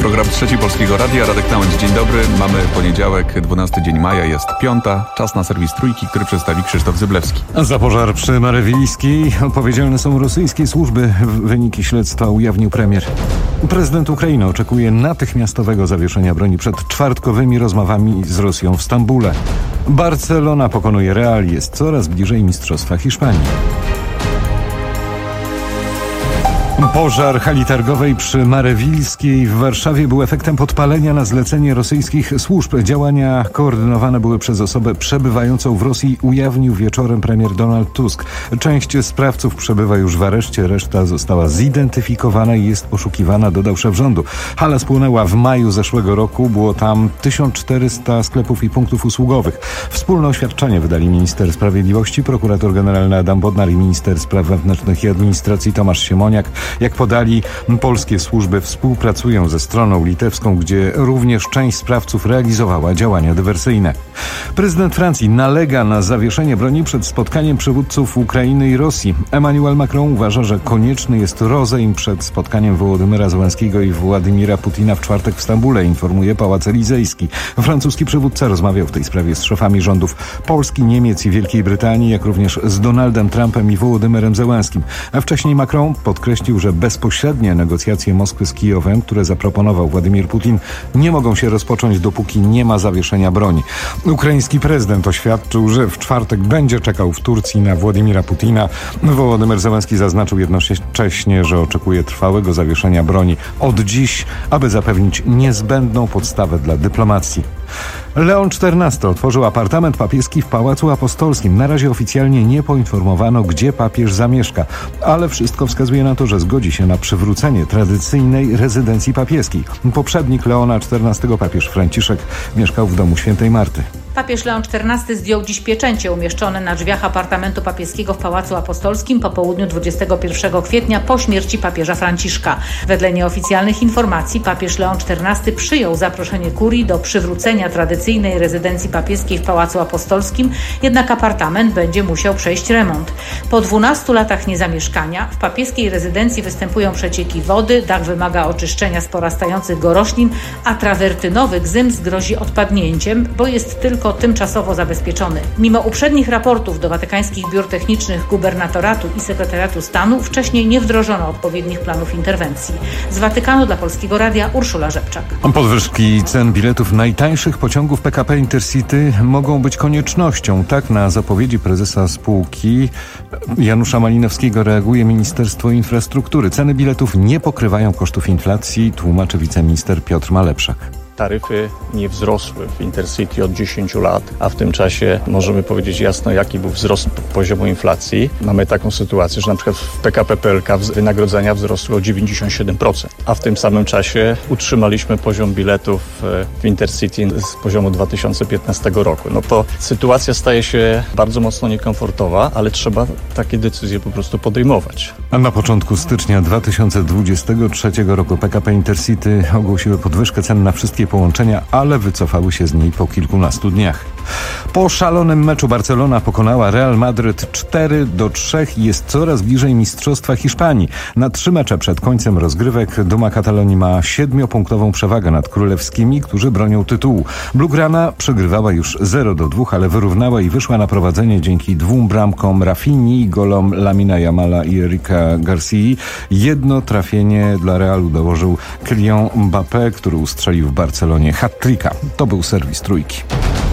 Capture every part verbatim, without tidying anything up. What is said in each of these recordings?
Program Trzeci Polskiego Radia, Radek Nałęcz, dzień dobry. Mamy poniedziałek, dwunasty dzień maja, jest piąta. Czas na serwis Trójki, który przedstawi Krzysztof Zyblewski. Za pożar przy Marewilskiej odpowiedzialne są rosyjskie służby. Wyniki śledztwa ujawnił premier. Prezydent Ukrainy oczekuje natychmiastowego zawieszenia broni przed czwartkowymi rozmowami z Rosją w Stambule. Barcelona pokonuje Real, jest coraz bliżej Mistrzostwa Hiszpanii. Pożar hali targowej przy Marewilskiej w Warszawie był efektem podpalenia na zlecenie rosyjskich służb. Działania koordynowane były przez osobę przebywającą w Rosji, ujawnił wieczorem premier Donald Tusk. Część sprawców przebywa już w areszcie, reszta została zidentyfikowana i jest poszukiwana, dodał szef rządu. Hala spłonęła w maju zeszłego roku, było tam tysiąc czterysta sklepów i punktów usługowych. Wspólne oświadczenie wydali minister sprawiedliwości, prokurator generalny Adam Bodnar i minister spraw wewnętrznych i administracji Tomasz Siemoniak. Jak podali, polskie służby współpracują ze stroną litewską, gdzie również część sprawców realizowała działania dywersyjne. Prezydent Francji nalega na zawieszenie broni przed spotkaniem przywódców Ukrainy i Rosji. Emmanuel Macron uważa, że konieczny jest rozejm przed spotkaniem Wołodymyra Zełenskiego i Władimira Putina w czwartek w Stambule, informuje Pałac Elizejski. Francuski przywódca rozmawiał w tej sprawie z szefami rządów Polski, Niemiec i Wielkiej Brytanii, jak również z Donaldem Trumpem i Wołodymyrem Zełenskim. A wcześniej Macron podkreślił, że bezpośrednie negocjacje Moskwy z Kijowem, które zaproponował Władimir Putin, nie mogą się rozpocząć, dopóki nie ma zawieszenia broni. Ukraiński prezydent oświadczył, że w czwartek będzie czekał w Turcji na Władimira Putina. Wołodymyr Zełenski zaznaczył jednocześnie, że oczekuje trwałego zawieszenia broni od dziś, aby zapewnić niezbędną podstawę dla dyplomacji. Leon czternasty otworzył apartament papieski w Pałacu Apostolskim. Na razie oficjalnie nie poinformowano, gdzie papież zamieszka, ale wszystko wskazuje na to, że zgodzi się na przywrócenie tradycyjnej rezydencji papieskiej. Poprzednik Leona czternastego, papież Franciszek, mieszkał w domu świętej Marty. Papież Leon czternasty zdjął dziś pieczęcie umieszczone na drzwiach apartamentu papieskiego w Pałacu Apostolskim po południu dwudziestego pierwszego kwietnia po śmierci papieża Franciszka. Wedle nieoficjalnych informacji papież Leon czternasty przyjął zaproszenie kurii do przywrócenia tradycyjnej rezydencji papieskiej w Pałacu Apostolskim, jednak apartament będzie musiał przejść remont. Po dwunastu latach niezamieszkania w papieskiej rezydencji występują przecieki wody, dach wymaga oczyszczenia z porastających go roślin, a trawertynowy gzyms grozi odpadnięciem, bo jest tylko tymczasowo zabezpieczony. Mimo uprzednich raportów do watykańskich biur technicznych gubernatoratu i sekretariatu stanu wcześniej nie wdrożono odpowiednich planów interwencji. Z Watykanu dla Polskiego Radia Urszula Rzepczak. Podwyżki cen biletów najtańszych pociągów P K P Intercity mogą być koniecznością. Tak na zapowiedzi prezesa spółki Janusza Malinowskiego reaguje Ministerstwo Infrastruktury. Ceny biletów nie pokrywają kosztów inflacji, tłumaczy wiceminister Piotr Malepszak. Taryfy nie wzrosły w Intercity od dziesięciu lat, a w tym czasie możemy powiedzieć jasno, jaki był wzrost poziomu inflacji. Mamy taką sytuację, że na przykład w P K P P L K wynagrodzenia wzrosły o dziewięćdziesiąt siedem procent, a w tym samym czasie utrzymaliśmy poziom biletów w Intercity z poziomu dwa tysiące piętnastego roku. No to sytuacja staje się bardzo mocno niekomfortowa, ale trzeba takie decyzje po prostu podejmować. A na początku stycznia dwa tysiące dwudziestego trzeciego roku P K P Intercity ogłosiły podwyżkę cen na wszystkie połączenia, ale wycofały się z niej po kilkunastu dniach. Po szalonym meczu Barcelona pokonała Real Madryt cztery do trzech i jest coraz bliżej Mistrzostwa Hiszpanii. Na trzy mecze przed końcem rozgrywek Duma Katalonii ma siedmiopunktową przewagę nad królewskimi, którzy bronią tytułu. Blaugrana przegrywała już zero do dwóch, ale wyrównała i wyszła na prowadzenie dzięki dwóm bramkom Rafinii, golom Lamina Jamala i Erika Garcii. Jedno trafienie dla Realu dołożył Kylian Mbappé, który ustrzelił w Barcelonie hat-tricka. To był serwis Trójki.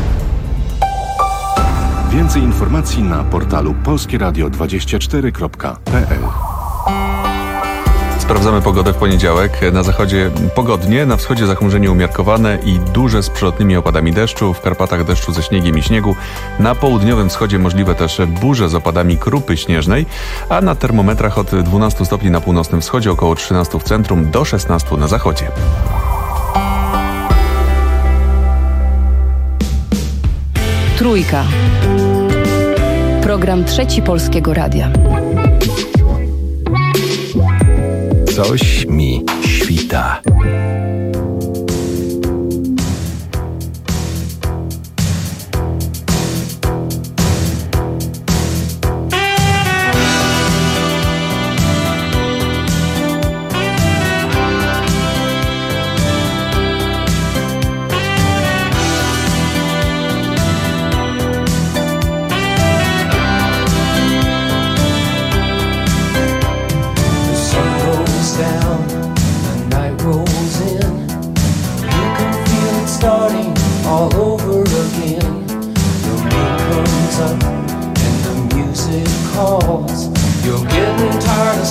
Więcej informacji na portalu polskie radio dwadzieścia cztery kropka p l. Sprawdzamy pogodę w poniedziałek. Na zachodzie pogodnie, na wschodzie zachmurzenie umiarkowane i duże z przelotnymi opadami deszczu. W Karpatach deszczu ze śniegiem i śniegu. Na południowym wschodzie możliwe też burze z opadami krupy śnieżnej, a na termometrach od dwunastu stopni na północnym wschodzie, około trzynastu w centrum, do szesnastu na zachodzie. Trójka. Program Trzeci Polskiego Radia. Coś mi świta.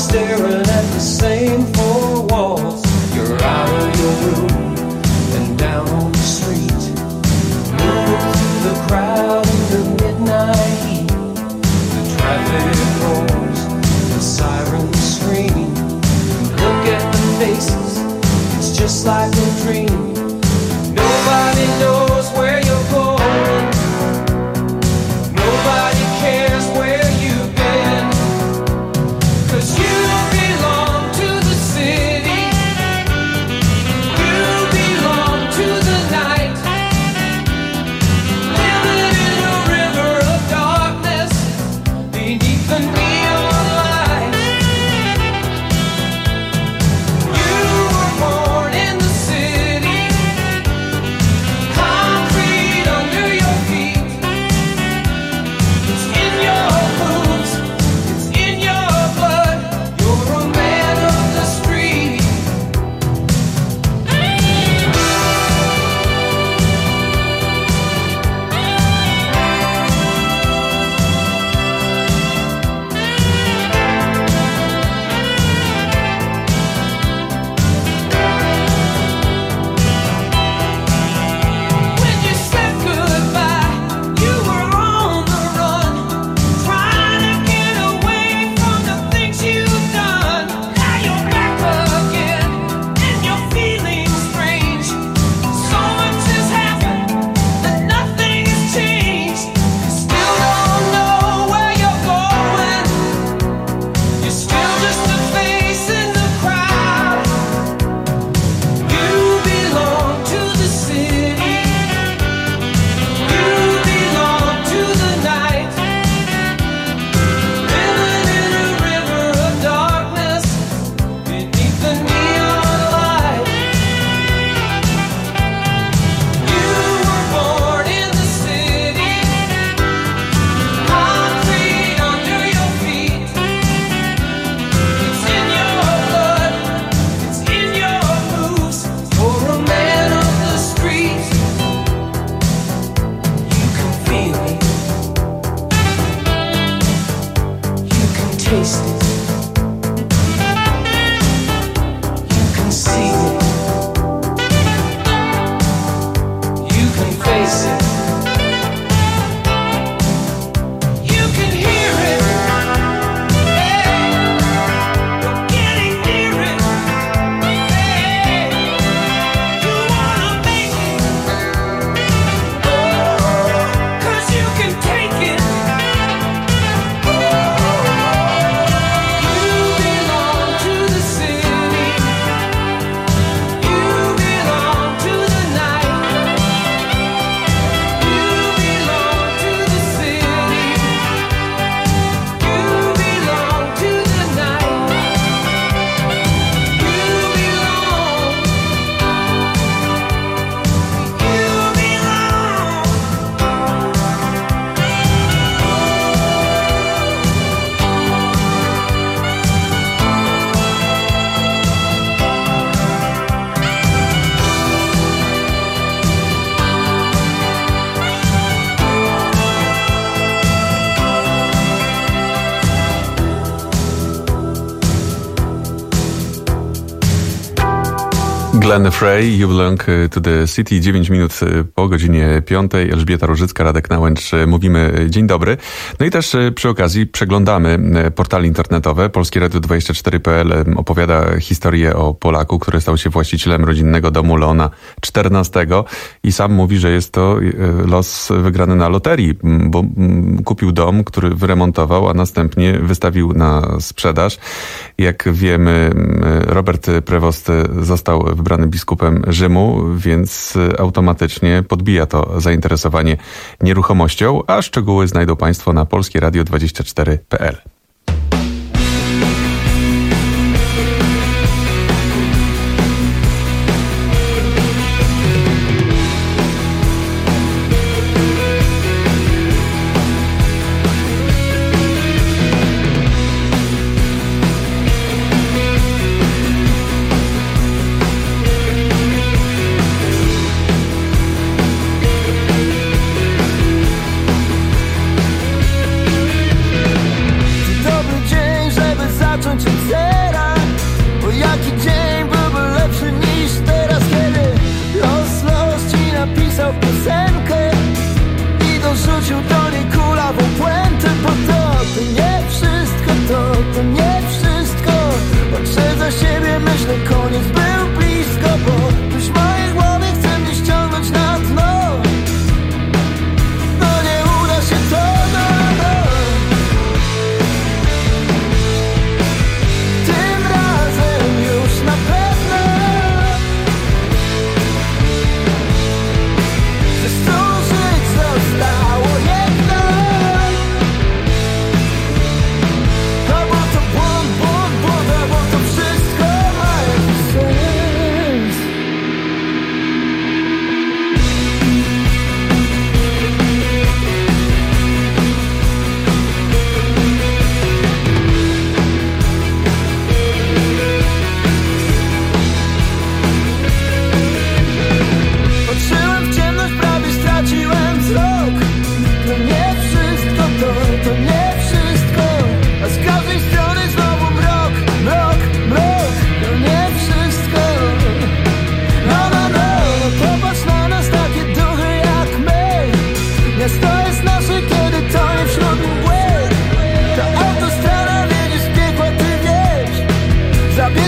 staring at the same four walls. You're out of your room and down on the street, moving through the crowd in the midnight heat. The traffic roars, the sirens scream. Look at the faces, it's just like a dream. Nobody knows where you're going. Nobody cares where you've been. 'Cause you belong to the city. You belong to the night. Living in a river of darkness beneath the neon lights. You were born in the city. Concrete under your feet. It's in your moves, it's in your blood. You're a man of the street. When you said goodbye, you were on the run, trying to get away from the things you've done. Now you're back again, and you're feeling strange. So much has happened, and nothing has changed. You still don't know where you're going. You're still just a face in the crowd. You belong to the city. You belong to the night. Living in a river of darkness beneath the neon light. You were born in the city. Concrete under your feet. It's in your blood, it's in your moves. You're a man of the street. You can feel it. You can taste it. You can see it. You can face it. You can hear it. Hey, you're getting near it. Hey, you wanna make it. Oh, 'cause you can take it. Oh, you belong to the city. You belong to the night. You belong to the city. You belong to the night. You belong. You belong. Glenn Frey, You Belong to the City, dziewięć minut po godzinie piątej. Elżbieta Różycka, Radek Nałęcz, mówimy dzień dobry. No i też przy okazji przeglądamy portale internetowe. Polskie Radio dwadzieścia cztery kropka p l opowiada historię o Polaku, który stał się właścicielem rodzinnego domu Leona czternastego i sam mówi, że jest to los wygrany na loterii, bo kupił dom, który wyremontował, a następnie wystawił na sprzedaż. Jak wiemy, Robert Prevost został wybrany biskupem Rzymu, więc automatycznie podbija to zainteresowanie nieruchomością, a szczegóły znajdą Państwo na polskie radio dwadzieścia cztery kropka p l.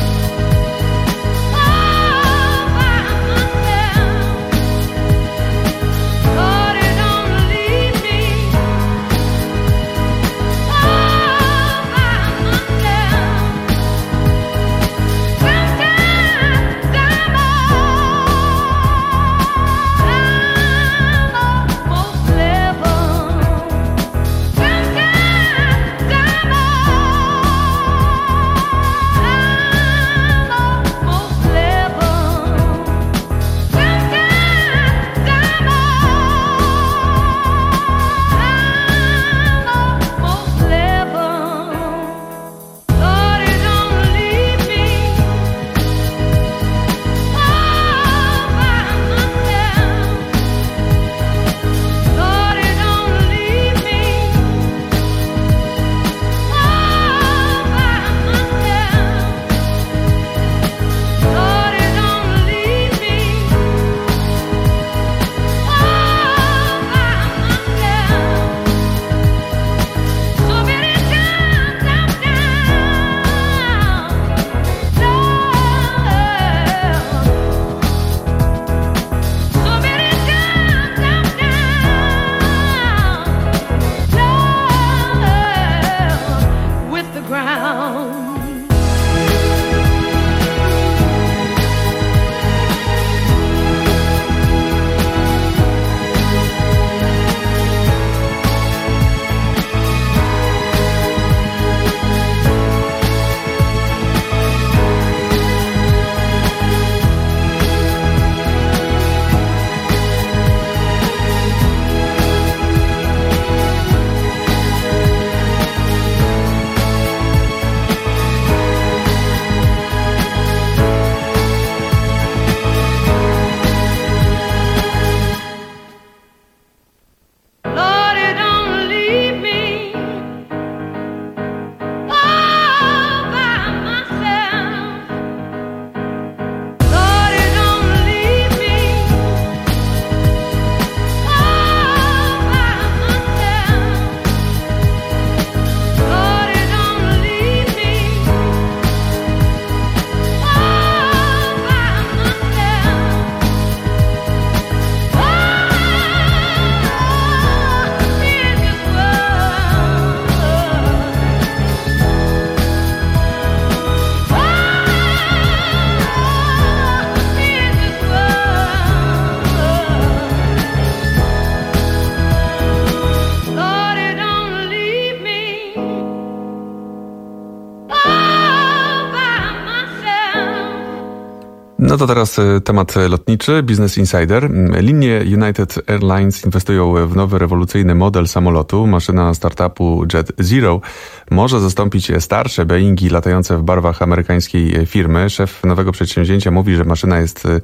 Lord, it don't leave me No to teraz e, temat lotniczy. Business Insider. Linie United Airlines inwestują w nowy rewolucyjny model samolotu. Maszyna startupu Jet Zero może zastąpić starsze Boeingi latające w barwach amerykańskiej firmy. Szef nowego przedsięwzięcia mówi, że maszyna jest e,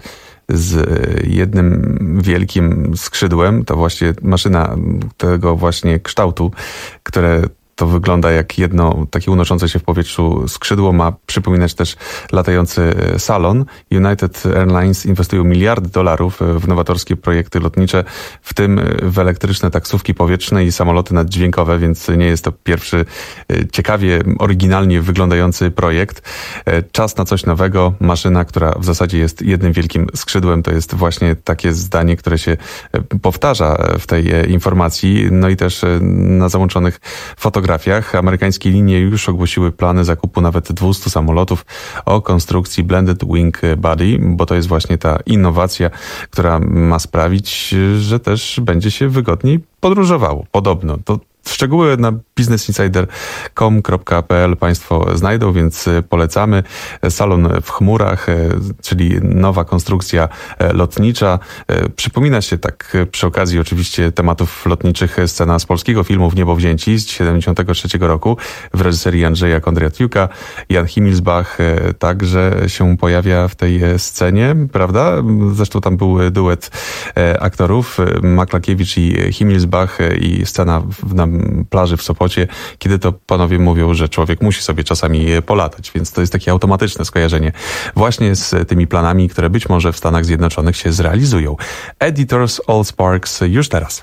z jednym wielkim skrzydłem. To właśnie maszyna tego właśnie kształtu, które to wygląda jak jedno takie unoszące się w powietrzu skrzydło. Ma przypominać też latający salon. United Airlines inwestują miliardy dolarów w nowatorskie projekty lotnicze, w tym w elektryczne taksówki powietrzne i samoloty naddźwiękowe, więc nie jest to pierwszy ciekawie, oryginalnie wyglądający projekt. Czas na coś nowego. Maszyna, która w zasadzie jest jednym wielkim skrzydłem, to jest właśnie takie zdanie, które się powtarza w tej informacji. No i też na załączonych fotografiach amerykańskie linie już ogłosiły plany zakupu nawet dwieście samolotów o konstrukcji Blended Wing Body, bo to jest właśnie ta innowacja, która ma sprawić, że też będzie się wygodniej podróżowało. Podobno. To szczegóły na business insider kropka com kropka p l Państwo znajdą, więc polecamy. Salon w chmurach, czyli nowa konstrukcja lotnicza. Przypomina się tak przy okazji oczywiście tematów lotniczych scena z polskiego filmu W niebo wzięci z siedemdziesiątego trzeciego roku w reżyserii Andrzeja Kondratiuka. Jan Himmelsbach także się pojawia w tej scenie, prawda? Zresztą tam był duet aktorów, Maklakiewicz i Himmelsbach, i scena na plaży w Sopocie, kiedy to panowie mówią, że człowiek musi sobie czasami polatać, więc to jest takie automatyczne skojarzenie właśnie z tymi planami, które być może w Stanach Zjednoczonych się zrealizują. Editors All Sparks już teraz.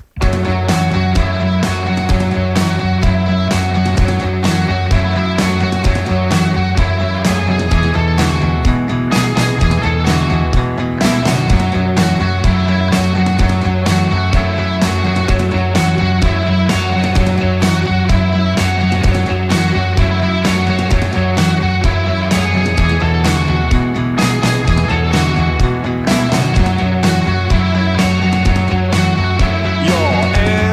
Your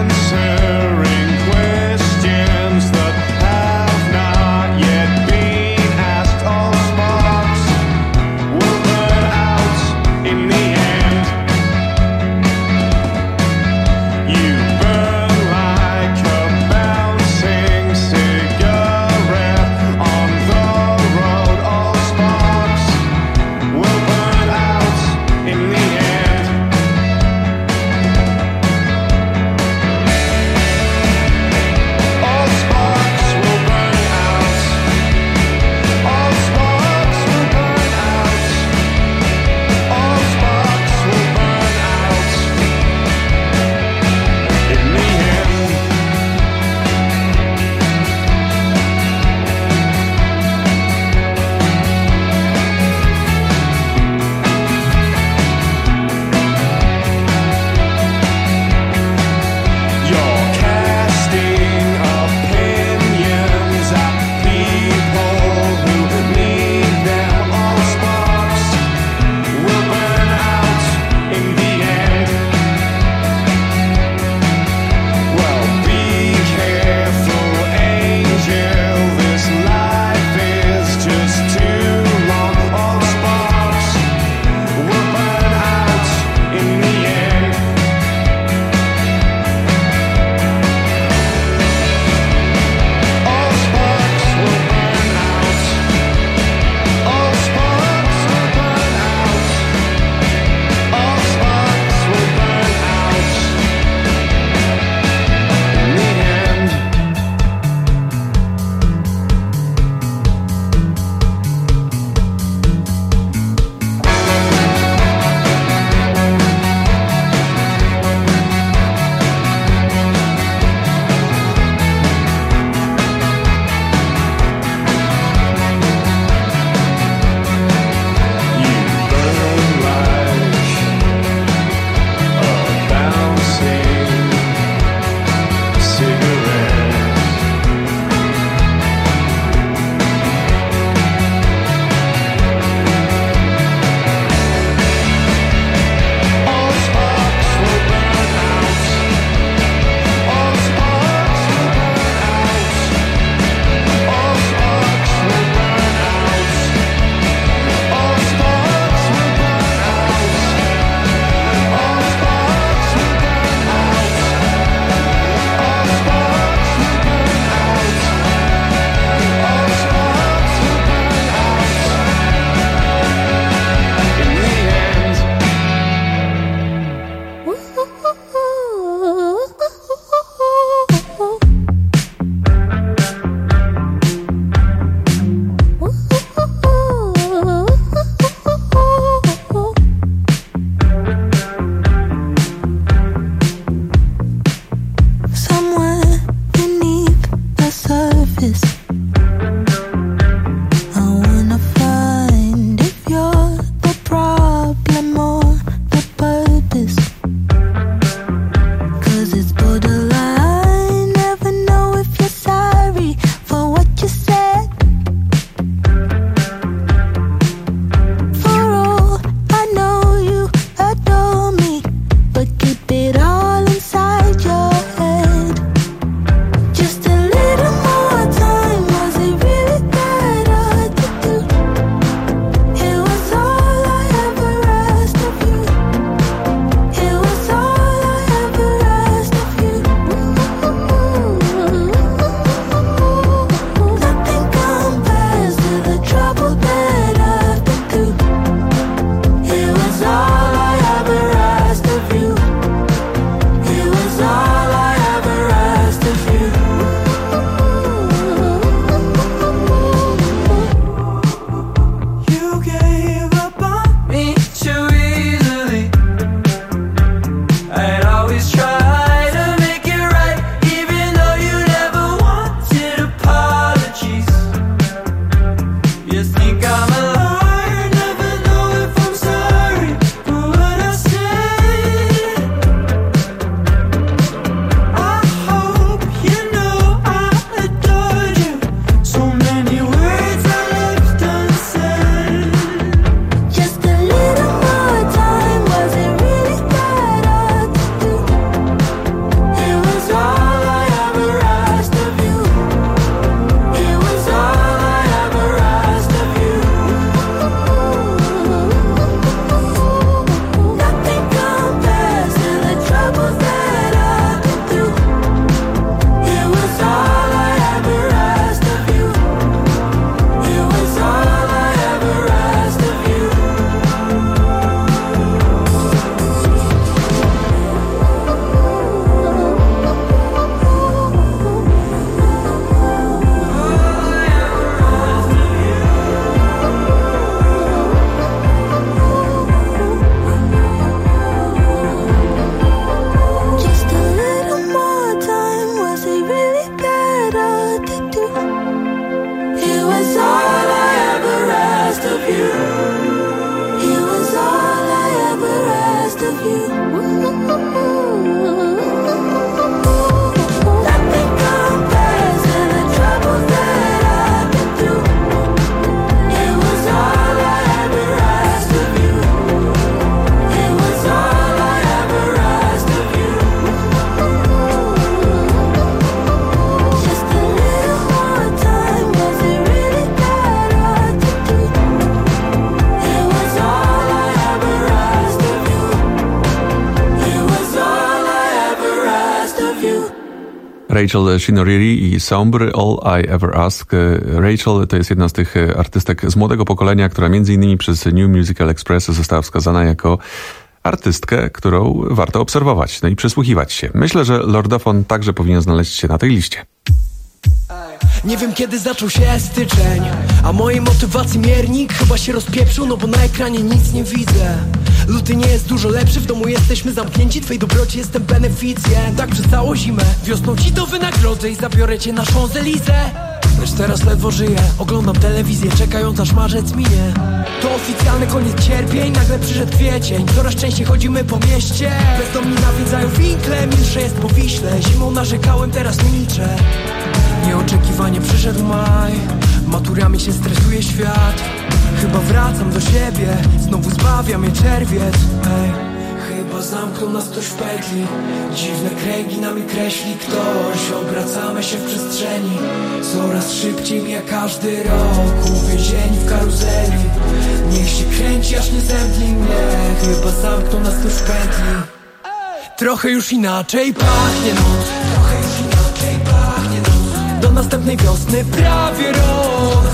Rachel Shinoriri i Sombre, All I Ever Ask. Rachel to jest jedna z tych artystek z młodego pokolenia, która między innymi przez New Musical Express została wskazana jako artystkę, którą warto obserwować, no i przysłuchiwać się. Myślę, że Lordofon także powinien znaleźć się na tej liście. Nie wiem kiedy zaczął się styczeń, a mojej motywacji miernik chyba się rozpieprzył, no bo na ekranie nic nie widzę. Luty nie jest dużo lepszy, w domu jesteśmy zamknięci, twej dobroci jestem beneficjent. Tak przez całą zimę, wiosną ci to wynagrodzę i zabiorę cię na Champs-Élysées. Lecz teraz ledwo żyję, oglądam telewizję, czekając aż marzec minie. To oficjalny koniec cierpień, nagle przyszedł kwiecień. Coraz częściej chodzimy po mieście, bezdomni nawiedzają winkle, milsze jest po Wiśle. Zimą narzekałem, teraz milczę. Nieoczekiwanie przyszedł maj, maturami się stresuje świat. Chyba wracam do siebie, znowu zbawia mnie czerwiec. Ej, chyba zamknął nas ktoś w pętli, dziwne kręgi nami kreśli ktoś. Obracamy się w przestrzeni, coraz szybciej mija każdy rok. Uwięzieni w karuzeli, niech się kręci aż nie zemdli mnie. Chyba zamknął nas ktoś w pętli. Trochę już inaczej pachnie noc, trochę już inaczej pachnie noc. Do następnej wiosny prawie rok,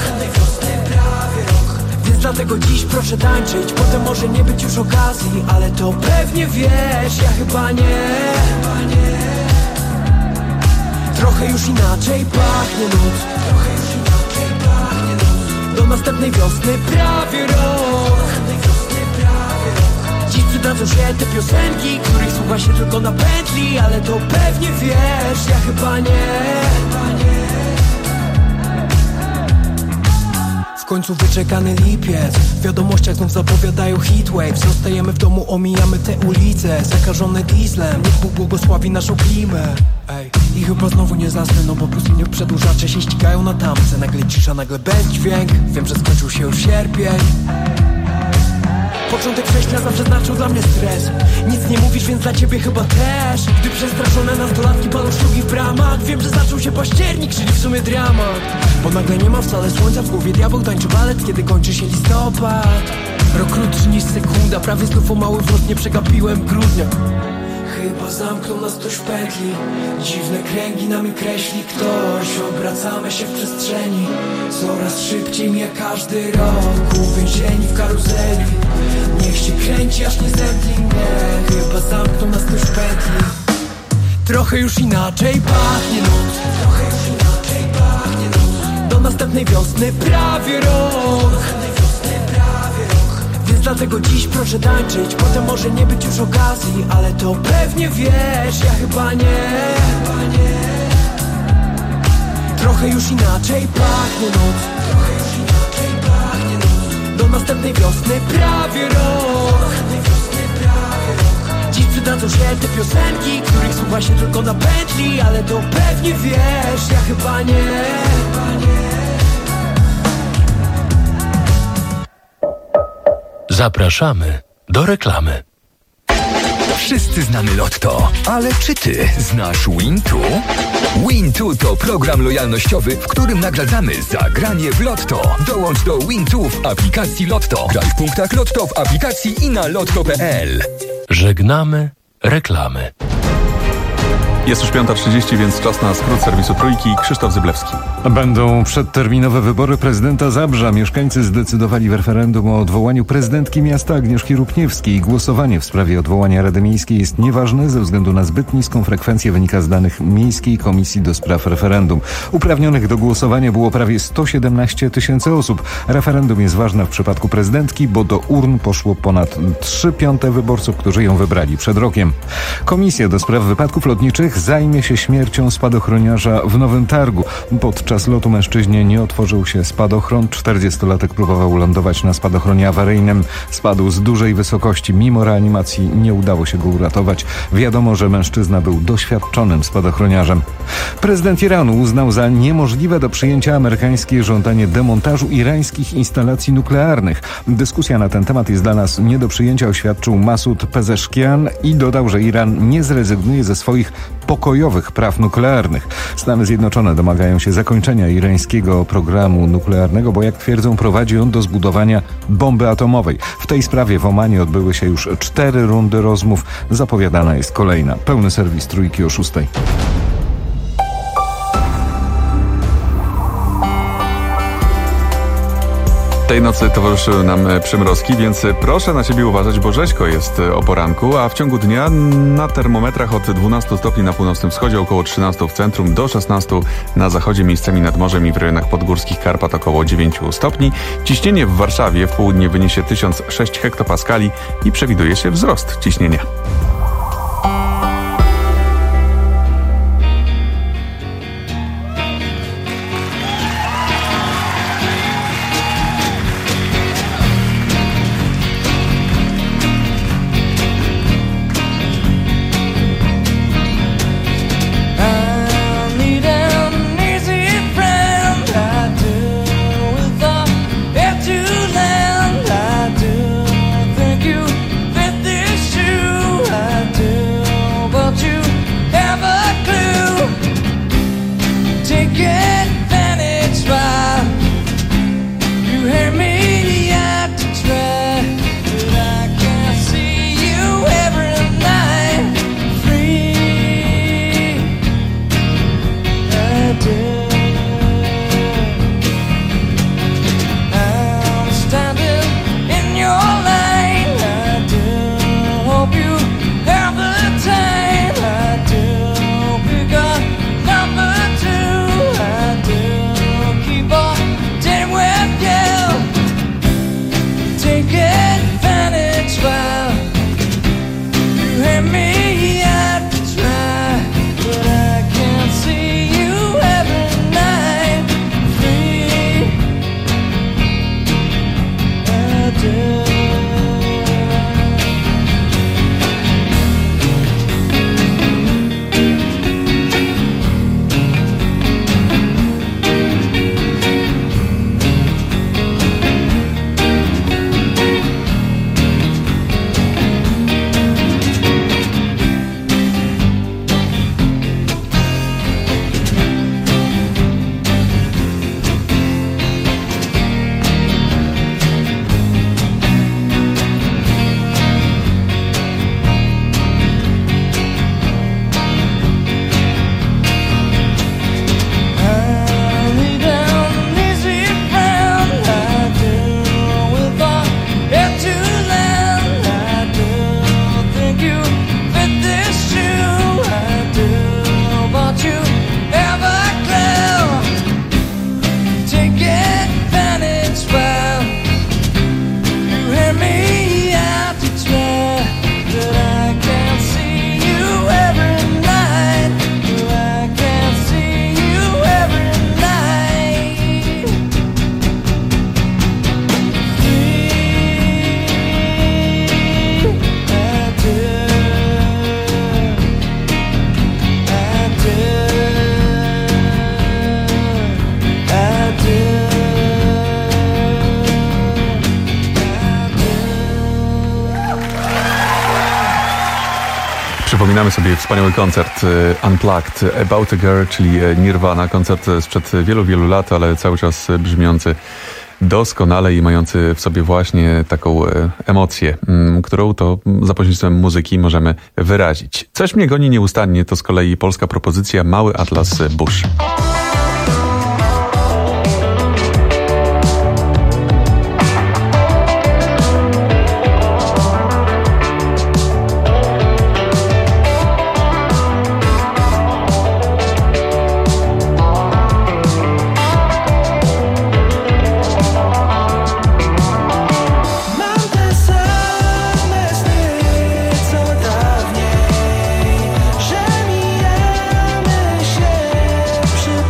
więc dlatego dziś proszę tańczyć. Potem może nie być już okazji, ale to pewnie wiesz, ja chyba nie. Trochę już inaczej pachnie noc, trochę już inaczej pachnie noc. Do następnej wiosny prawie rok, dziś przydadzą się te piosenki, których słucha się tylko na pętli, ale to pewnie wiesz, ja chyba nie. W końcu wyczekany lipiec, w wiadomościach znów zapowiadają heatwave. Zostajemy w domu, omijamy te ulice zakażone dieslem, niech Bóg błogosławi naszą klimę. Ej, i chyba znowu nie zasnę, no bo plus minut przedłużacze się ścigają na tamce. Nagle cisza, nagle bezdźwięk, wiem, że skończył się już sierpień. Początek września zawsze znaczył dla mnie stres. Nic nie mówisz, więc dla ciebie chyba też. Gdy przestraszone nastolatki palą szlugi w bramach, wiem, że zaczął się październik, czyli w sumie dramat. Bo nagle nie ma wcale słońca, w głowie diabeł tańczy balet, kiedy kończy się listopad. Rok krótszy niż sekunda, prawie znów o mały włos nie przegapiłem grudnia. Chyba zamknął nas ktoś w pętli, dziwne kręgi nami kreśli ktoś. Obracamy się w przestrzeni, coraz szybciej mija każdy rok. Uwięzieni w karuzeli, niech się kręci aż nie zemdli mnie. Chyba zamknął nas ktoś w pętli. Trochę już inaczej pachnie noc, trochę już inaczej pachnie noc. Do następnej wiosny prawie rok, więc dlatego dziś proszę tańczyć. Potem może nie być już okazji, ale to pewnie wiesz, ja chyba nie. Trochę już inaczej pachnie noc, trochę już inaczej pachnie noc. Do następnej wiosny prawie rok, dziś przydadzą się te piosenki, których słucha się tylko na pętli, ale to pewnie wiesz, ja chyba nie. Zapraszamy do reklamy. Wszyscy znamy Lotto, ale czy ty znasz Wintu? Wintu to program lojalnościowy, w którym nagradzamy za granie w Lotto. Dołącz do Wintu w aplikacji Lotto. Graj w punktach Lotto w aplikacji i na lotto kropka p l. Żegnamy reklamy. Jest już piąta trzydzieści, więc czas na skrót serwisu Trójki. Krzysztof Zyblewski. Będą przedterminowe wybory prezydenta Zabrza. Mieszkańcy zdecydowali w referendum o odwołaniu prezydentki miasta Agnieszki Rupniewskiej. Głosowanie w sprawie odwołania Rady Miejskiej jest nieważne ze względu na zbyt niską frekwencję, wynika z danych Miejskiej Komisji do Spraw Referendum. Uprawnionych do głosowania było prawie sto siedemnaście tysięcy osób. Referendum jest ważne w przypadku prezydentki, bo do urn poszło ponad trzy piąte wyborców, którzy ją wybrali przed rokiem. Komisja do Spraw Wypadków Lotniczych zajmie się śmiercią spadochroniarza w Nowym Targu. Podczas lotu mężczyźnie nie otworzył się spadochron. czterdziestolatek próbował lądować na spadochronie awaryjnym. Spadł z dużej wysokości. Mimo reanimacji nie udało się go uratować. Wiadomo, że mężczyzna był doświadczonym spadochroniarzem. Prezydent Iranu uznał za niemożliwe do przyjęcia amerykańskie żądanie demontażu irańskich instalacji nuklearnych. Dyskusja na ten temat jest dla nas nie do przyjęcia, oświadczył Masud Pezeszkian i dodał, że Iran nie zrezygnuje ze swoich pokojowych praw nuklearnych. Stany Zjednoczone domagają się zakończenia irańskiego programu nuklearnego, bo jak twierdzą, prowadzi on do zbudowania bomby atomowej. W tej sprawie w Omanie odbyły się już cztery rundy rozmów. Zapowiadana jest kolejna. Pełny serwis Trójki o szóstej. Tej nocy towarzyszyły nam przymrozki, więc proszę na siebie uważać, bo rzeźko jest o poranku, a w ciągu dnia na termometrach od dwunastu stopni na północnym wschodzie, około trzynastu w centrum, do szesnastu na zachodzie, miejscami nad morzem i w rejonach podgórskich Karpat około dziewięciu stopni. Ciśnienie w Warszawie w południe wyniesie tysiąc sześć hektopaskali i przewiduje się wzrost ciśnienia. Przypominamy sobie wspaniały koncert Unplugged, About a Girl, czyli Nirvana. Koncert sprzed wielu, wielu lat, ale cały czas brzmiący doskonale i mający w sobie właśnie taką emocję, którą to za pośrednictwem muzyki możemy wyrazić. Coś mnie goni nieustannie, to z kolei polska propozycja Mały Atlas Bush. Że mijamy się przy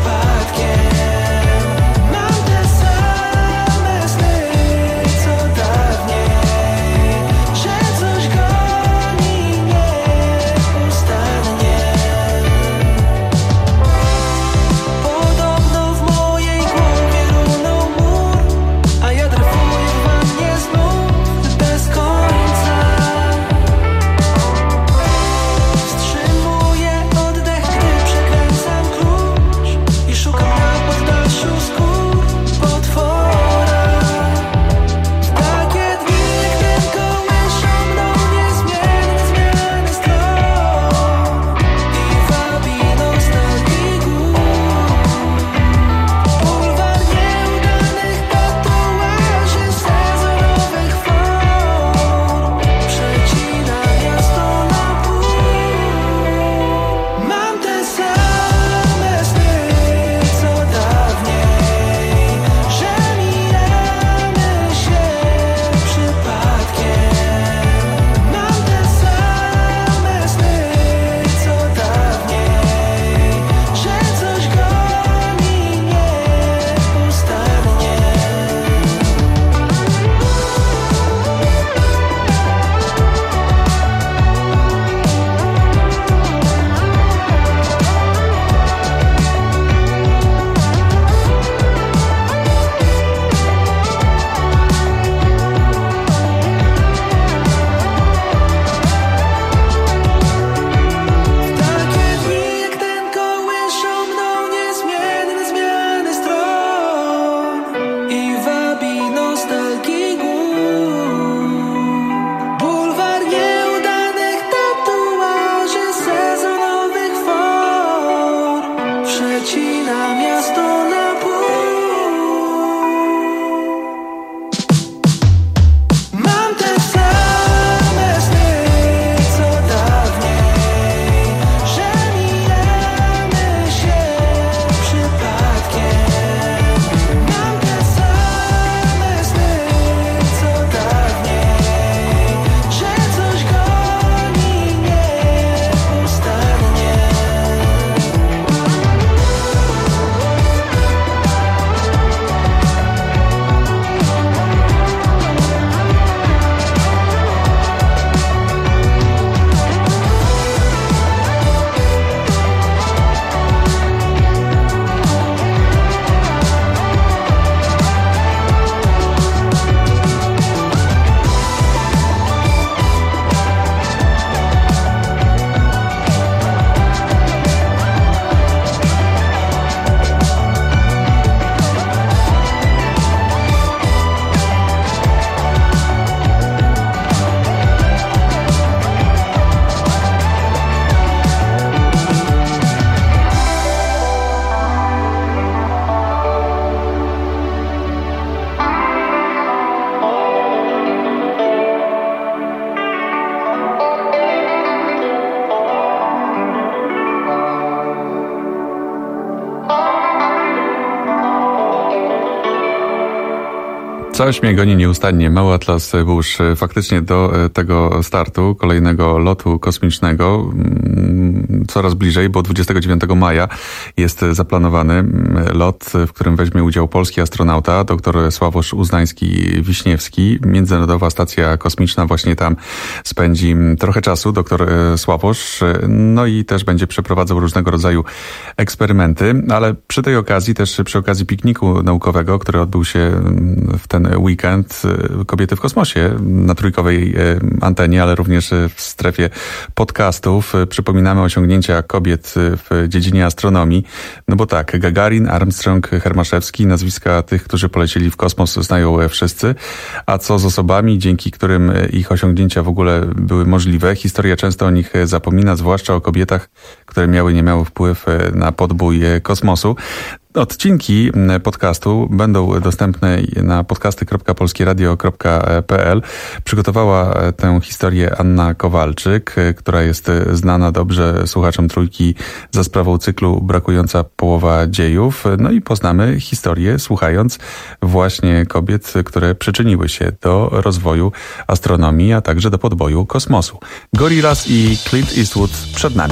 wycina miasto na pół. Mam te same sny, co dawniej, że mijamy się przypadkiem. Mam te same sny, co dawniej, że coś goni mnie ustanie. Coś mnie goni nieustannie. Mały Atlas Burz. Faktycznie do tego startu, kolejnego lotu kosmicznego, coraz bliżej, bo dwudziestego dziewiątego maja jest zaplanowany lot, w którym weźmie udział polski astronauta, dr Sławosz Uznański-Wiśniewski. Międzynarodowa Stacja Kosmiczna właśnie tam spędzi trochę czasu, dr Sławosz, no i też będzie przeprowadzał różnego rodzaju eksperymenty, ale przy tej okazji, też przy okazji pikniku naukowego, który odbył się w ten weekend, Kobiety w kosmosie na trójkowej antenie, ale również w strefie podcastów. Przypominamy osiągnięcia kobiet w dziedzinie astronomii. No bo tak, Gagarin, Armstrong, Hermaszewski, nazwiska tych, którzy polecieli w kosmos, znają wszyscy. A co z osobami, dzięki którym ich osiągnięcia w ogóle były możliwe? Historia często o nich zapomina, zwłaszcza o kobietach, które miały, nie miały wpływ na podbój kosmosu. Odcinki podcastu będą dostępne na podcasty kropka polskieradio kropka p l. Przygotowała tę historię Anna Kowalczyk, która jest znana dobrze słuchaczom Trójki za sprawą cyklu Brakująca połowa dziejów. No i poznamy historię, słuchając właśnie kobiet, które przyczyniły się do rozwoju astronomii, a także do podboju kosmosu. Gorillaz i Clint Eastwood przed nami.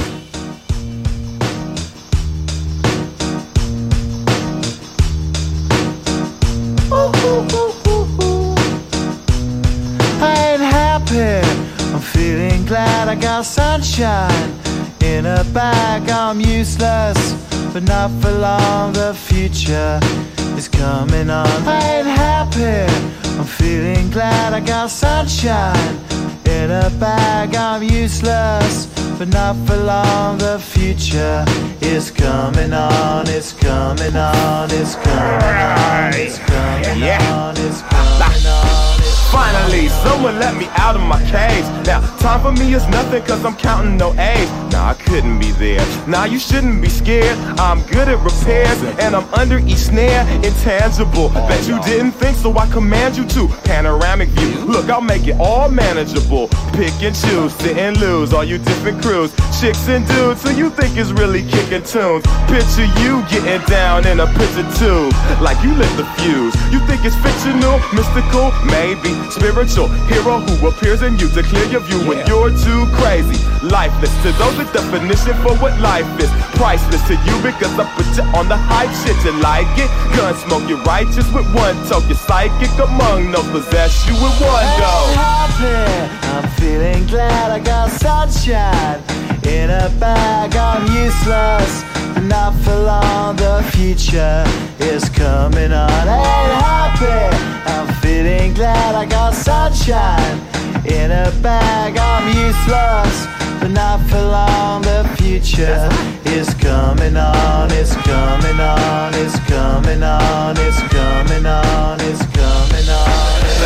I'm feeling glad I got sunshine in a bag. I'm useless, but not for long. The future is coming on. I ain't happy. I'm feeling glad I got sunshine in a bag. I'm useless, but not for long. The future is coming on. It's coming on. It's coming on. It's coming on. It's coming on. Finally, someone let me out of my cage. Now, time for me is nothing cause I'm counting no A's. Nah, I couldn't be there. Nah, you shouldn't be scared. I'm good at repairs and I'm under each snare. Intangible, bet you didn't think, so I command you to. Panoramic view, look, I'll make it all manageable. Pick and choose, sit and lose, all you different crews. Chicks and dudes who you think is really kicking tunes. Picture you getting down in a picture tube, like you lit the fuse. You think it's fictional, mystical, maybe. Spiritual hero who appears in you to clear your view when you're too crazy. Lifeless to those, the definition for what life is. Priceless to you because I put you on the hype shit. You like it? Gun smoke, you're righteous with one toke. You're psychic among no possess you with one go. I'm happy. I'm feeling glad I got sunshine in a bag. I'm useless, but not for long. The future is coming on. I ain't happy. I'm feeling glad I got sunshine in a bag. I'm useless, but not for long. The future is coming on. It's coming on. It's coming on. It's coming on. It's coming on. The essence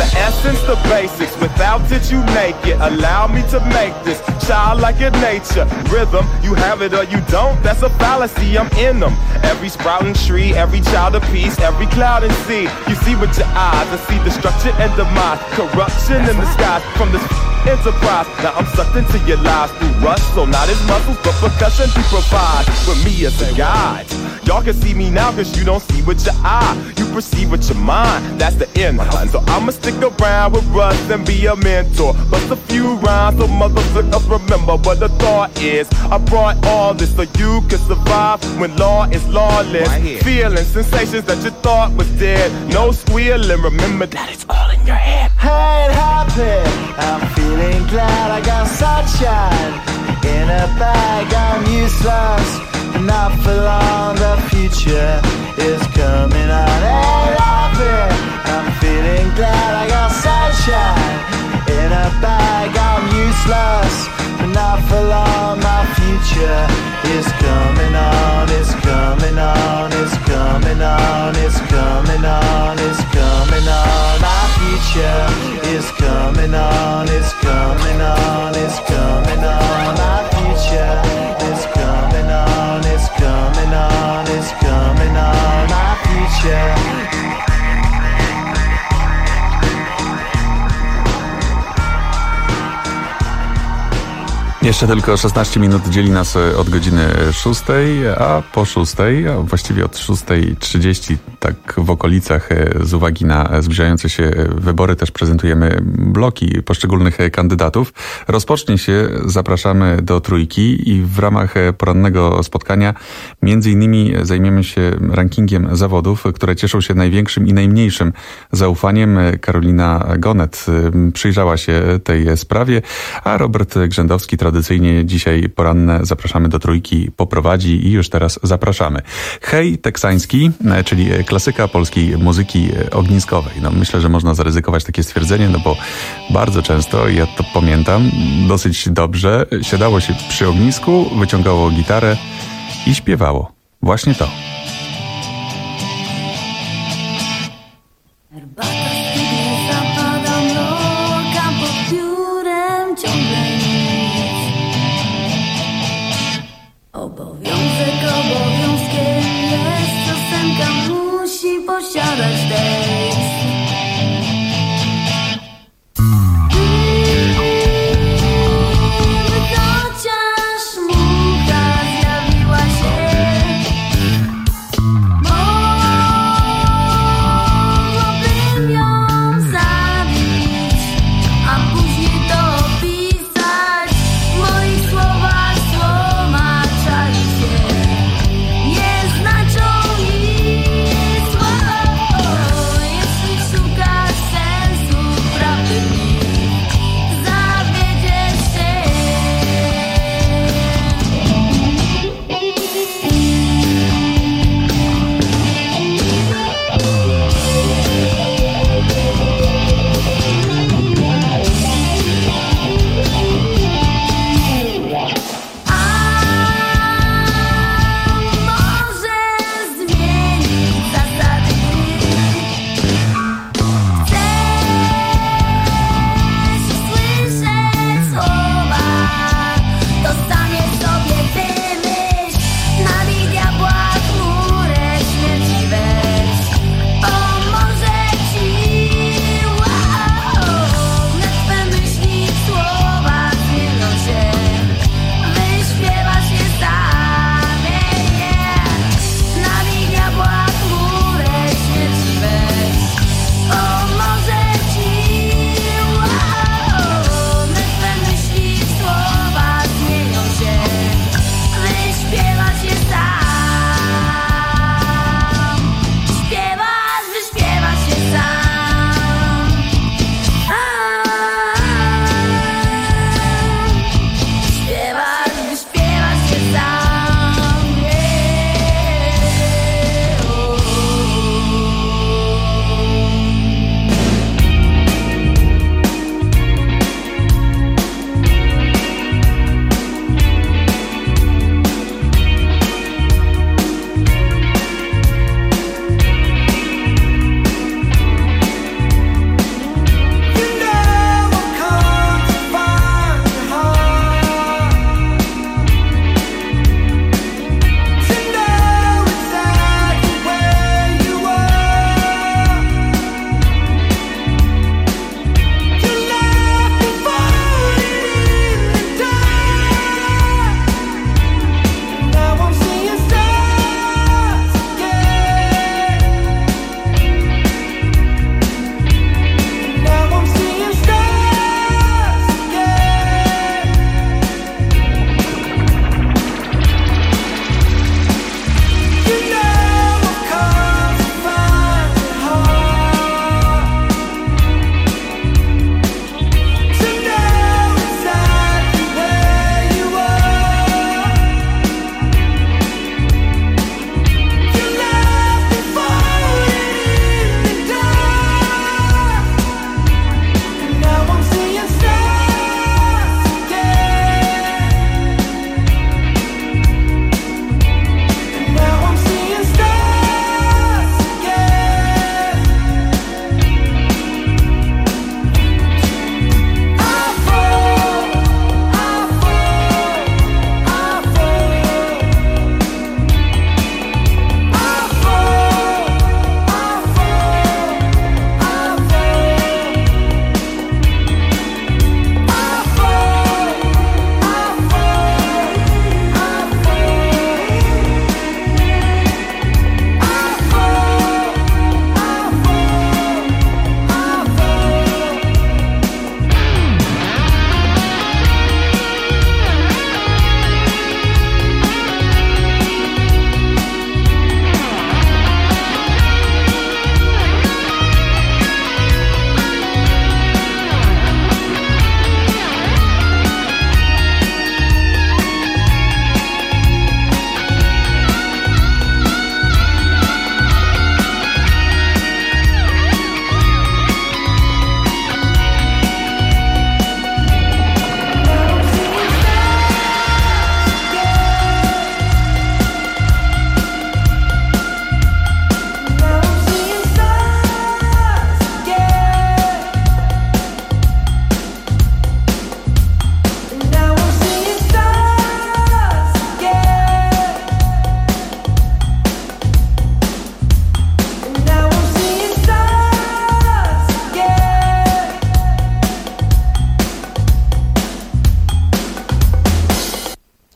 Since the basics, without it you make it. Allow me to make this childlike in nature. Rhythm, you have it or you don't, that's a fallacy, I'm in them. Every sprouting tree, every child of peace, every cloud and sea. You see with your eyes, I see destruction and demise. Corruption in the skies from this enterprise. Now I'm sucked into your lives through rust. So not his muscles, but percussion he provides with me as a guide. Y'all can see me now cause you don't see with your eye. You perceive with your mind, that's the end. So I'ma stick around with Russ and be a mentor. Bust a few rhymes so motherfuckers remember what the thought is. I brought all this so you can survive when law is lawless. Right, feeling sensations that you thought was dead. No squealing, remember that it's all in your head. I ain't happy, I'm feeling glad I got sunshine in a bag. I'm useless, not for long, the future is coming on. Ain't happy, I'm feeling glad I got sunshine in a bag. I'm useless, not for long, my future is coming on. It's coming on, it's coming on, it's coming on, it's coming on. My future is coming on, it's coming on, it's coming on. My future is coming on, it's coming on, it's coming on. My future. Jeszcze tylko szesnaście minut dzieli nas od godziny szóstej, a po szóstej, a właściwie od szóstej trzydzieści, tak w okolicach, z uwagi na zbliżające się wybory, też prezentujemy bloki poszczególnych kandydatów. Rozpocznie się, zapraszamy do Trójki i w ramach porannego spotkania między innymi zajmiemy się rankingiem zawodów, które cieszą się największym i najmniejszym zaufaniem. Karolina Gonet przyjrzała się tej sprawie, a Robert Grzędowski tradycyjnie dzisiaj poranne Zapraszamy do Trójki poprowadzi i już teraz zapraszamy. Hej teksański, czyli klasyka polskiej muzyki ogniskowej. No, myślę, że można zaryzykować takie stwierdzenie, no bo bardzo często, ja to pamiętam dosyć dobrze, siadało się przy ognisku, wyciągało gitarę i śpiewało. Właśnie to. Obowiązek obowiązkiem jest, piosenka musi posiadać tekst. Chociaż mucha zjawiła się, mogłabym ją zabić, a później to opisać w moich słowach. Słoma czai się, nie znaczą nic słów.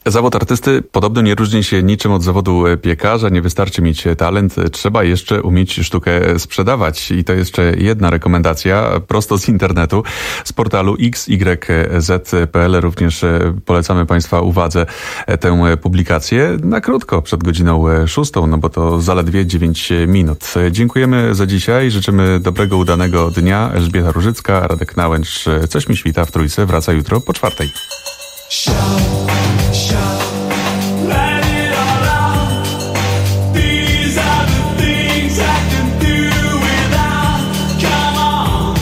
Zawód artysty podobno nie różni się niczym od zawodu piekarza. Nie wystarczy mieć talent, trzeba jeszcze umieć sztukę sprzedawać. I to jeszcze jedna rekomendacja prosto z internetu, z portalu x y z kropka p l. Również polecamy Państwa uwadze tę publikację na krótko, przed godziną szóstą, no bo to zaledwie dziewięć minut. Dziękujemy za dzisiaj, życzymy dobrego, udanego dnia. Elżbieta Różycka, Radek Nałęcz, Coś mi świta w Trójce wraca jutro po czwartej. Shout, shout, let it all out. These are the things I can do without. Come on,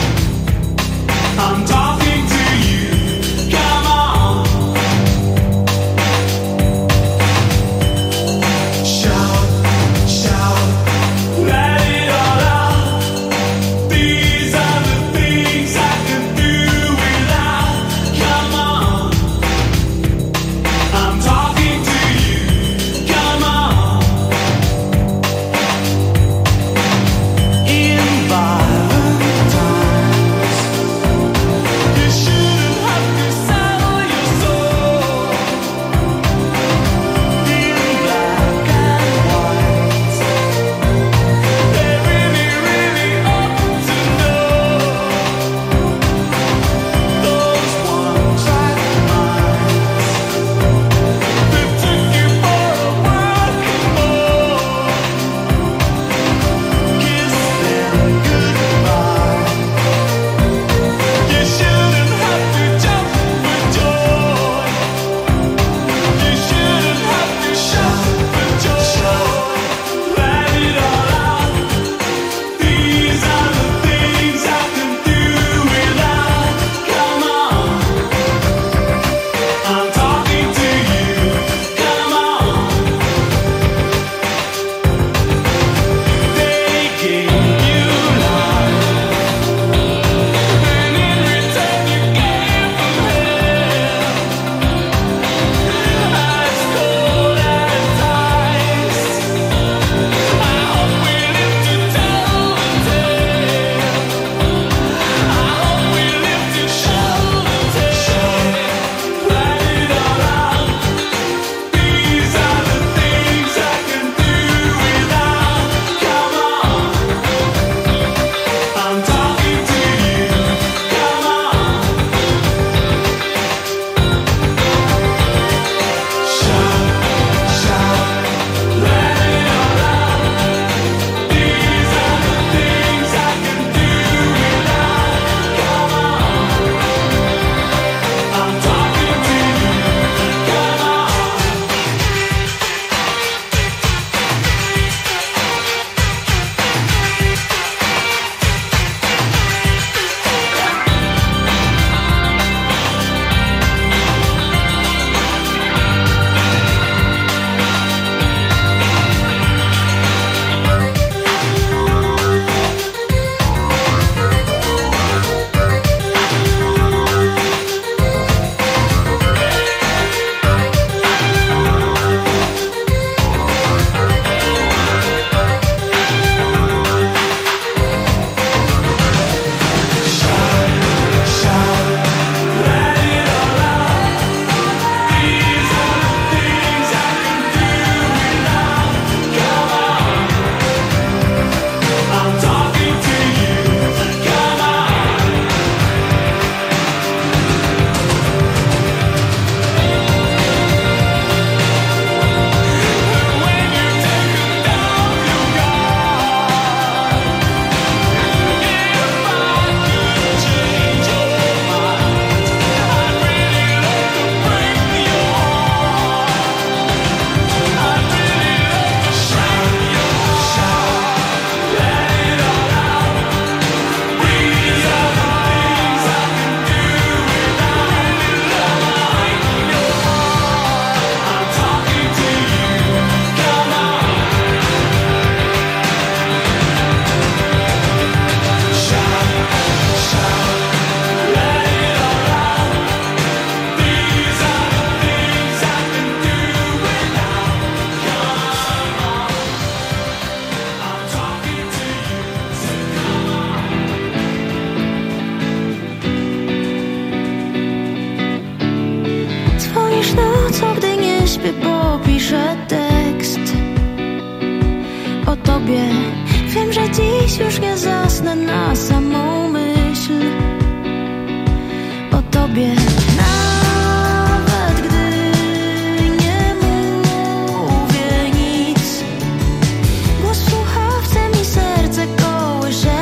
I'm talking to you. Come on, shout, shout, let it all out. These are the things I can do without. Come on. ciebie popiszę tekst o tobie. Wiem, że dziś już nie zasnę na samą myśl o tobie. Nawet gdy nie mówię nic, głos w słuchawce mi serce kołysze.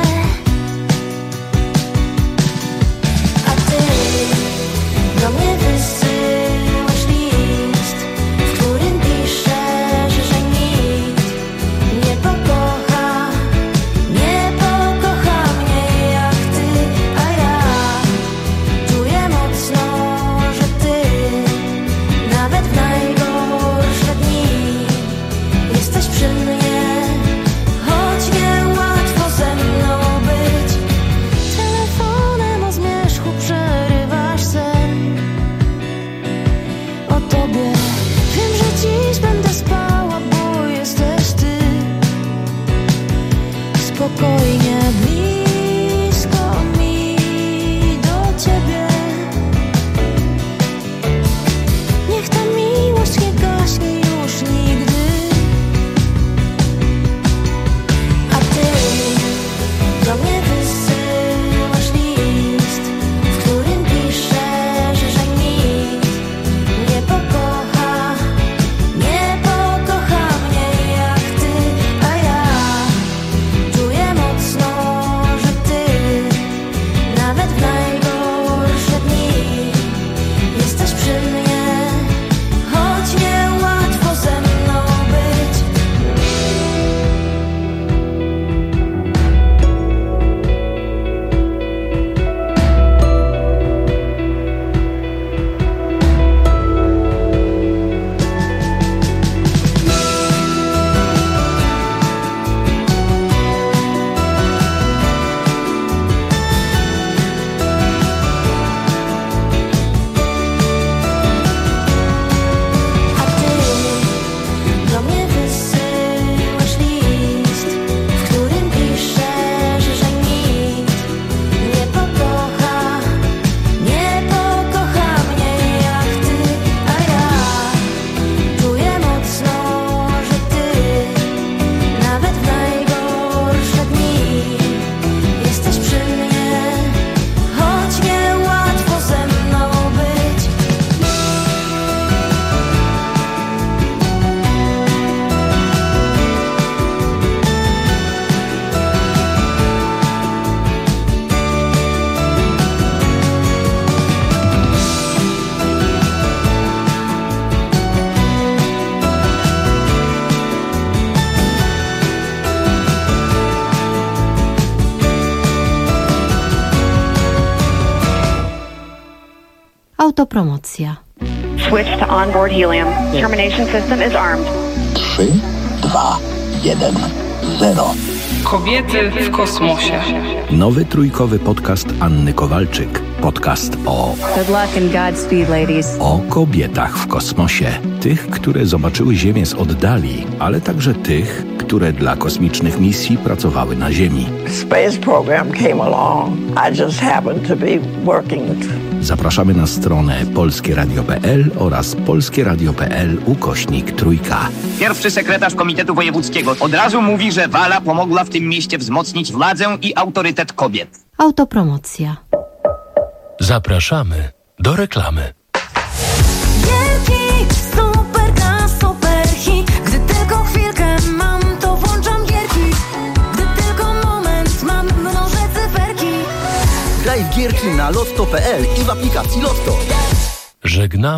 A ty do mnie wysyłasz list, w którym piszesz, że nikt nie pokocha, nie pokocha mnie jak ty. A ja czuję mocno, że ty nawet w najgorsze dni jesteś przy mnie, choć niełatwo ze mną być. Telefonem o zmierzchu przerywasz sen o tobie. Wiem, że dziś będę spała, bo jesteś ty. Spokojnie blisko mi do ciebie. Niech ta miłość nie gaśnie już nigdy. A ty do mnie wysyłasz list, w którym piszesz, że nikt nie pokocha, nie pokocha mnie jak ty. A ja czuję mocno, że ty nawet w najgorsze dni jesteś przy mnie, choć niełatwo ze mną być. A ty do mnie wysyłasz list, w którym piszesz, że nikt nie pokocha, nie pokocha mnie jak ty. A ja czuję mocno, że ty nawet w najgorsze dni jesteś przy mnie, choć niełatwo ze mną być. Autopromocja. Switch to onboard helium. Termination system is armed. trzy, dwa, jeden, zero. Kobiety w kosmosie. Nowy trójkowy podcast Anny Kowalczyk. Podcast o... Good luck and Godspeed, ladies. o kobietach w kosmosie. Tych, które zobaczyły Ziemię z oddali, ale także tych, które dla kosmicznych misji pracowały na Ziemi. Space program came along. I just happened to be working. Zapraszamy na stronę polskie radio kropka p l oraz polskie radio kropka p l ukośnik trójka. Pierwszy sekretarz Komitetu Wojewódzkiego od razu mówi, że Wala pomogła w tym mieście wzmocnić władzę i autorytet kobiet. Autopromocja. Zapraszamy do reklamy. Gierki, super gra, super hit. Gdy tylko chwilkę mam, to włączam gierki. Gdy tylko moment mam, mnożę cyferki. Graj w gierki na lotto kropka p l i w aplikacji Lotto. Żegnamy.